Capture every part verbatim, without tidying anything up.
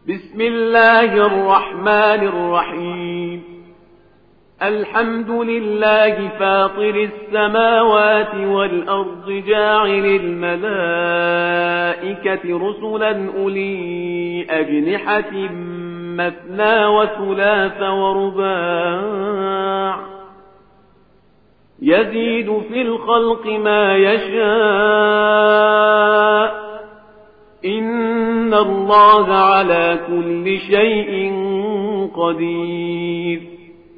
بسم الله الرحمن الرحيم الحمد لله فاطر السماوات والأرض جاعل الملائكة رسلا أولي أجنحة مثنى وثلاث ورباع يزيد في الخلق ما يشاء إن الله على كل شيء قدير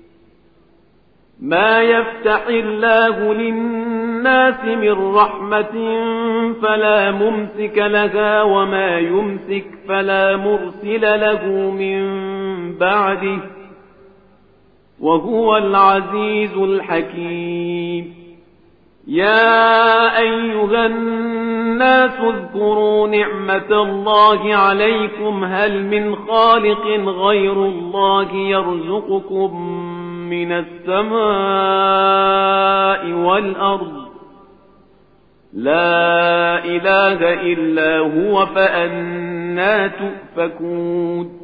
ما يفتح الله للناس من رحمة فلا ممسك لها وما يمسك فلا مرسل له من بعده وهو العزيز الحكيم يا أيها الناس اذكروا نعمة الله عليكم هل من خالق غير الله يرزقكم من السماء والأرض لا إله إلا هو فأنى تؤفكون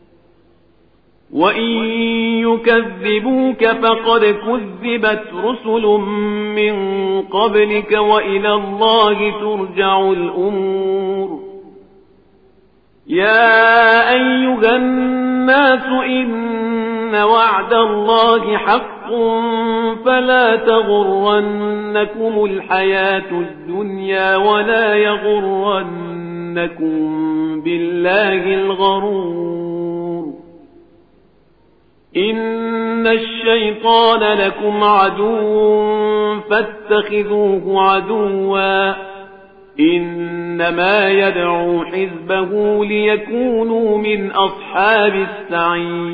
وإن يكذبوك فقد كذبت رسل من قبلك وإلى الله ترجع الأمور يا أيها الناس إن وعد الله حق فلا تغرنكم الحياة الدنيا ولا يغرنكم بالله الغرور إن الشيطان لكم عدو فاتخذوه عدوا إنما يدعو حزبه ليكونوا من أصحاب السعير